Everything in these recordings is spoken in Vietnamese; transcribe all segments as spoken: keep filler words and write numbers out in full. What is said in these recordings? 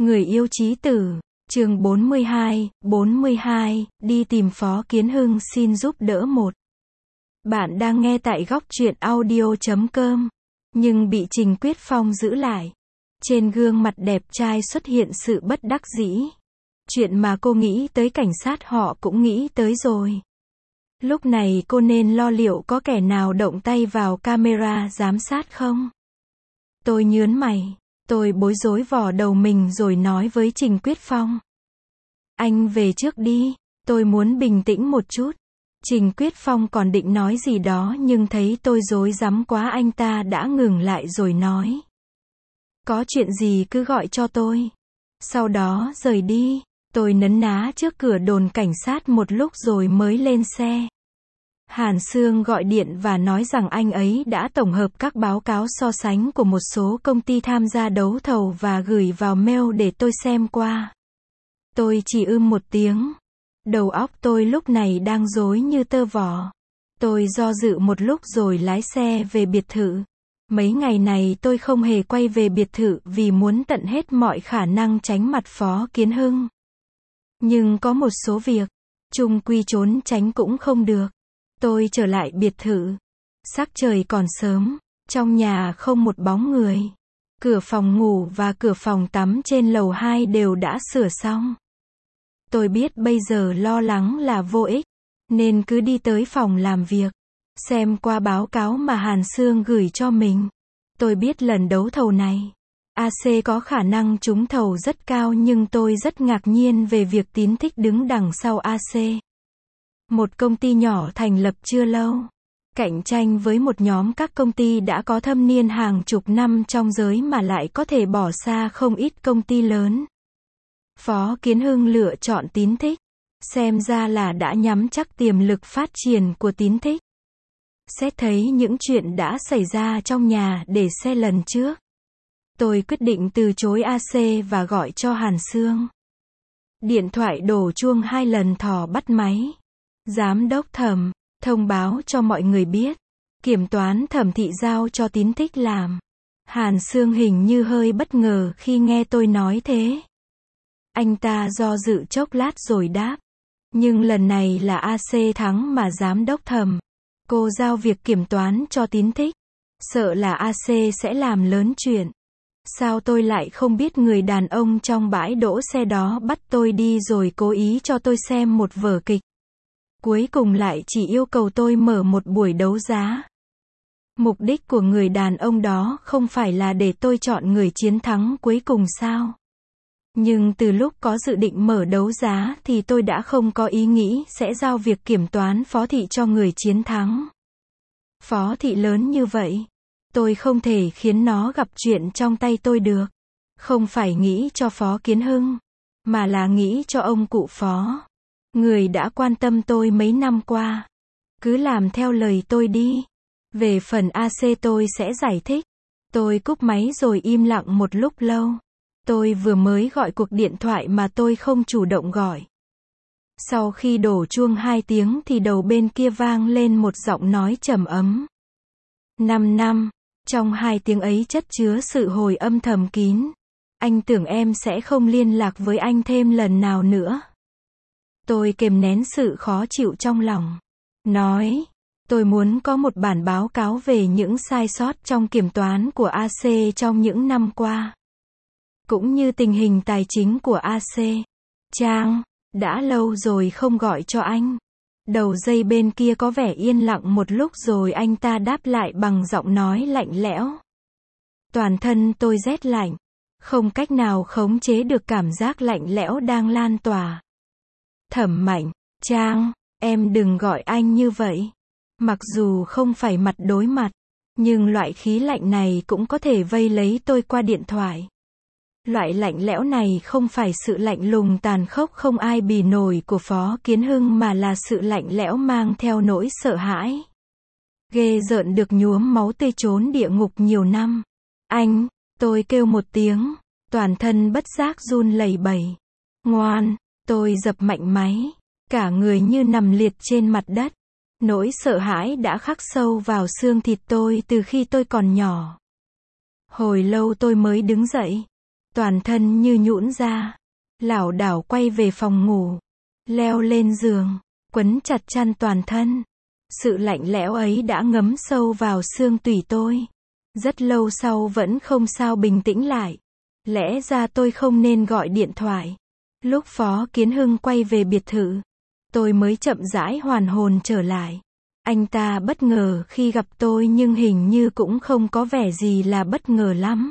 Người yêu chí tử, chương bốn mươi hai, bốn mươi hai, đi tìm Phó Kiến Hưng xin giúp đỡ một. Bạn đang nghe tại góc truyện audio chấm com, nhưng bị Trình Quyết Phong giữ lại. Trên gương mặt đẹp trai xuất hiện sự bất đắc dĩ. Chuyện mà cô nghĩ tới cảnh sát họ cũng nghĩ tới rồi. Lúc này cô nên lo liệu có kẻ nào động tay vào camera giám sát không? Tôi nhớn mày. Tôi bối rối vò đầu mình rồi nói với Trình Quyết Phong. Anh về trước đi, tôi muốn bình tĩnh một chút. Trình Quyết Phong còn định nói gì đó nhưng thấy tôi rối rắm quá anh ta đã ngừng lại rồi nói. Có chuyện gì cứ gọi cho tôi. Sau đó rời đi, tôi nấn ná trước cửa đồn cảnh sát một lúc rồi mới lên xe. Hàn Sương gọi điện và nói rằng anh ấy đã tổng hợp các báo cáo so sánh của một số công ty tham gia đấu thầu và gửi vào mail để tôi xem qua. Tôi chỉ ưm một tiếng. Đầu óc tôi lúc này đang rối như tơ vò. Tôi do dự một lúc rồi lái xe về biệt thự. Mấy ngày này tôi không hề quay về biệt thự vì muốn tận hết mọi khả năng tránh mặt Phó Kiến Hưng. Nhưng có một số việc, chung quy trốn tránh cũng không được. Tôi trở lại biệt thự. Sắc trời còn sớm, trong nhà không một bóng người. Cửa phòng ngủ và cửa phòng tắm trên lầu hai đều đã sửa xong. Tôi biết bây giờ lo lắng là vô ích, nên cứ đi tới phòng làm việc, xem qua báo cáo mà Hàn Sương gửi cho mình. Tôi biết lần đấu thầu này, a xê có khả năng trúng thầu rất cao nhưng tôi rất ngạc nhiên về việc Tín Thích đứng đằng sau a xê. Một công ty nhỏ thành lập chưa lâu, cạnh tranh với một nhóm các công ty đã có thâm niên hàng chục năm trong giới mà lại có thể bỏ xa không ít công ty lớn. Phó Kiến Hưng lựa chọn Tín Thích, xem ra là đã nhắm chắc tiềm lực phát triển của Tín Thích. Xét thấy những chuyện đã xảy ra trong nhà để xe lần trước, tôi quyết định từ chối a xê và gọi cho Hàn Sương. Điện thoại đổ chuông hai lần thò bắt máy. Giám đốc Thẩm, thông báo cho mọi người biết, kiểm toán Thẩm thị giao cho Tín Thích làm. Hàn Sương hình như hơi bất ngờ khi nghe tôi nói thế. Anh ta do dự chốc lát rồi đáp. Nhưng lần này là a xê thắng mà giám đốc Thẩm. Cô giao việc kiểm toán cho Tín Thích. Sợ là a xê sẽ làm lớn chuyện. Sao tôi lại không biết người đàn ông trong bãi đỗ xe đó bắt tôi đi rồi cố ý cho tôi xem một vở kịch. Cuối cùng lại chỉ yêu cầu tôi mở một buổi đấu giá. Mục đích của người đàn ông đó không phải là để tôi chọn người chiến thắng cuối cùng sao? Nhưng từ lúc có dự định mở đấu giá thì tôi đã không có ý nghĩ sẽ giao việc kiểm toán Phó thị cho người chiến thắng. Phó thị lớn như vậy, tôi không thể khiến nó gặp chuyện trong tay tôi được. Không phải nghĩ cho Phó Kiến Hưng, mà là nghĩ cho ông cụ Phó. Người đã quan tâm tôi mấy năm qua. Cứ làm theo lời tôi đi. Về phần a xê tôi sẽ giải thích. Tôi cúp máy rồi im lặng một lúc lâu. Tôi vừa mới gọi cuộc điện thoại mà tôi không chủ động gọi. Sau khi đổ chuông hai tiếng thì đầu bên kia vang lên một giọng nói trầm ấm. Năm năm. Trong hai tiếng ấy chất chứa sự hồi âm thầm kín. Anh tưởng em sẽ không liên lạc với anh thêm lần nào nữa. Tôi kìm nén sự khó chịu trong lòng. Nói, tôi muốn có một bản báo cáo về những sai sót trong kiểm toán của a xê trong những năm qua. Cũng như tình hình tài chính của a xê. Trang, đã lâu rồi không gọi cho anh. Đầu dây bên kia có vẻ yên lặng một lúc rồi anh ta đáp lại bằng giọng nói lạnh lẽo. Toàn thân tôi rét lạnh. Không cách nào khống chế được cảm giác lạnh lẽo đang lan tỏa. Thẩm Mạnh, Trang, em đừng gọi anh như vậy. Mặc dù không phải mặt đối mặt, nhưng loại khí lạnh này cũng có thể vây lấy tôi qua điện thoại. Loại lạnh lẽo này không phải sự lạnh lùng tàn khốc không ai bì nổi của Phó Kiến Hưng mà là sự lạnh lẽo mang theo nỗi sợ hãi. Ghê rợn được nhuốm máu tươi trốn địa ngục nhiều năm. Anh, tôi kêu một tiếng, toàn thân bất giác run lẩy bẩy. Ngoan. Tôi dập mạnh máy, cả người như nằm liệt trên mặt đất. Nỗi sợ hãi đã khắc sâu vào xương thịt tôi từ khi tôi còn nhỏ. Hồi lâu tôi mới đứng dậy. toàn thân như nhũn ra, lảo đảo quay về phòng ngủ, leo lên giường, quấn chặt chăn toàn thân. Sự lạnh lẽo ấy đã ngấm sâu vào xương tủy tôi. Rất lâu sau vẫn không sao bình tĩnh lại. Lẽ ra tôi không nên gọi điện thoại. Lúc Phó Kiến Hưng quay về biệt thự, tôi mới chậm rãi hoàn hồn trở lại. Anh ta bất ngờ khi gặp tôi nhưng hình như cũng không có vẻ gì là bất ngờ lắm.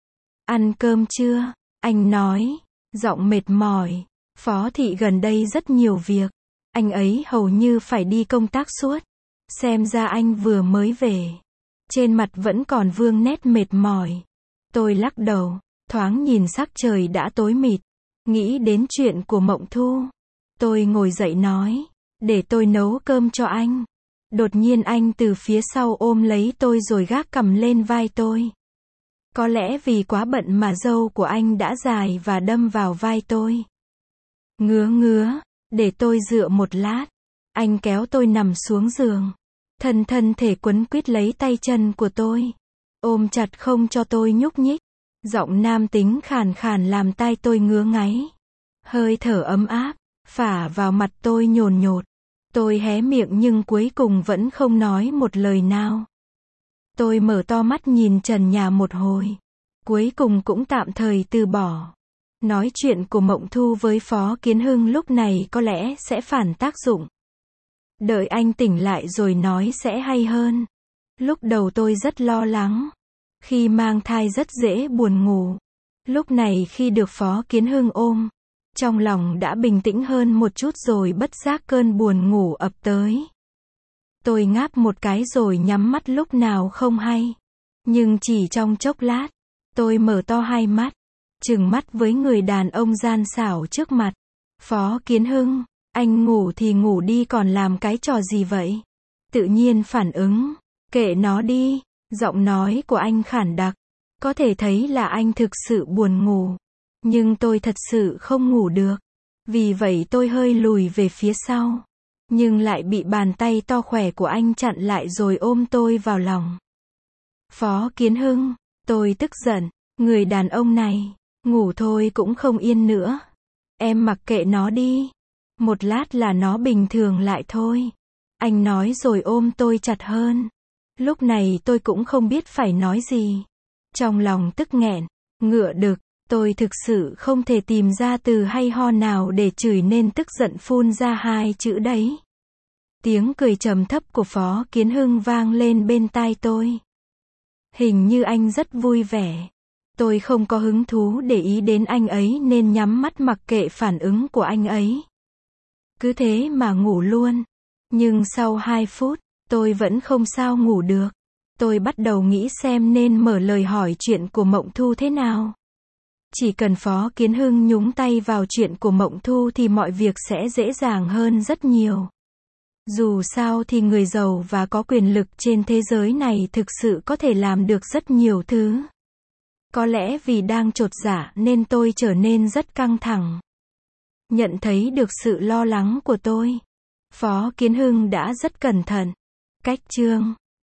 Ăn cơm chưa? Anh nói, giọng mệt mỏi. Phó thị gần đây rất nhiều việc. Anh ấy hầu như phải đi công tác suốt. Xem ra anh vừa mới về. Trên mặt vẫn còn vương nét mệt mỏi. Tôi lắc đầu, thoáng nhìn sắc trời đã tối mịt. Nghĩ đến chuyện của Mộng Thu. Tôi ngồi dậy nói, để tôi nấu cơm cho anh. Đột nhiên anh từ phía sau ôm lấy tôi rồi gác cằm lên vai tôi. Có lẽ vì quá bận mà râu của anh đã dài và đâm vào vai tôi. Ngứa ngứa, để tôi dựa một lát. Anh kéo tôi nằm xuống giường. Thân thân thể quấn quýt lấy tay chân của tôi. Ôm chặt không cho tôi nhúc nhích. Giọng nam tính khàn khàn làm tai tôi ngứa ngáy. Hơi thở ấm áp, phả vào mặt tôi nhồn nhột. Tôi hé miệng nhưng cuối cùng vẫn không nói một lời nào. Tôi mở to mắt nhìn trần nhà một hồi. Cuối cùng cũng tạm thời từ bỏ. Nói chuyện của Mộng Thu với Phó Kiến Hưng lúc này có lẽ sẽ phản tác dụng. Đợi anh tỉnh lại rồi nói sẽ hay hơn. Lúc đầu tôi rất lo lắng. Khi mang thai rất dễ buồn ngủ. Lúc này khi được Phó Kiến Hưng ôm, trong lòng đã bình tĩnh hơn một chút rồi bất giác cơn buồn ngủ ập tới. Tôi ngáp một cái rồi nhắm mắt lúc nào không hay. Nhưng chỉ trong chốc lát, tôi mở to hai mắt, trừng mắt với người đàn ông gian xảo trước mặt. Phó Kiến Hưng, anh ngủ thì ngủ đi còn làm cái trò gì vậy? Tự nhiên phản ứng, kệ nó đi, giọng nói của anh khản đặc. Có thể thấy là anh thực sự buồn ngủ. Nhưng tôi thật sự không ngủ được. Vì vậy tôi hơi lùi về phía sau. Nhưng lại bị bàn tay to khỏe của anh chặn lại rồi ôm tôi vào lòng. Phó Kiến Hưng, tôi tức giận. Người đàn ông này, ngủ thôi cũng không yên nữa. Em mặc kệ nó đi. Một lát là nó bình thường lại thôi. Anh nói rồi ôm tôi chặt hơn. Lúc này tôi cũng không biết phải nói gì. Trong lòng tức nghẹn, ngựa đực, tôi thực sự không thể tìm ra từ hay ho nào để chửi nên tức giận phun ra hai chữ đấy. Tiếng cười trầm thấp của Phó Kiến Hưng vang lên bên tai tôi. Hình như anh rất vui vẻ. Tôi không có hứng thú để ý đến anh ấy nên nhắm mắt mặc kệ phản ứng của anh ấy. Cứ thế mà ngủ luôn. Nhưng sau hai phút, tôi vẫn không sao ngủ được. Tôi bắt đầu nghĩ xem nên mở lời hỏi chuyện của Mộng Thu thế nào. Chỉ cần Phó Kiến Hưng nhúng tay vào chuyện của Mộng Thu thì mọi việc sẽ dễ dàng hơn rất nhiều. Dù sao thì người giàu và có quyền lực trên thế giới này thực sự có thể làm được rất nhiều thứ. Có lẽ vì đang chột dạ nên tôi trở nên rất căng thẳng. Nhận thấy được sự lo lắng của tôi, Phó Kiến Hưng đã rất cẩn thận. Cách chương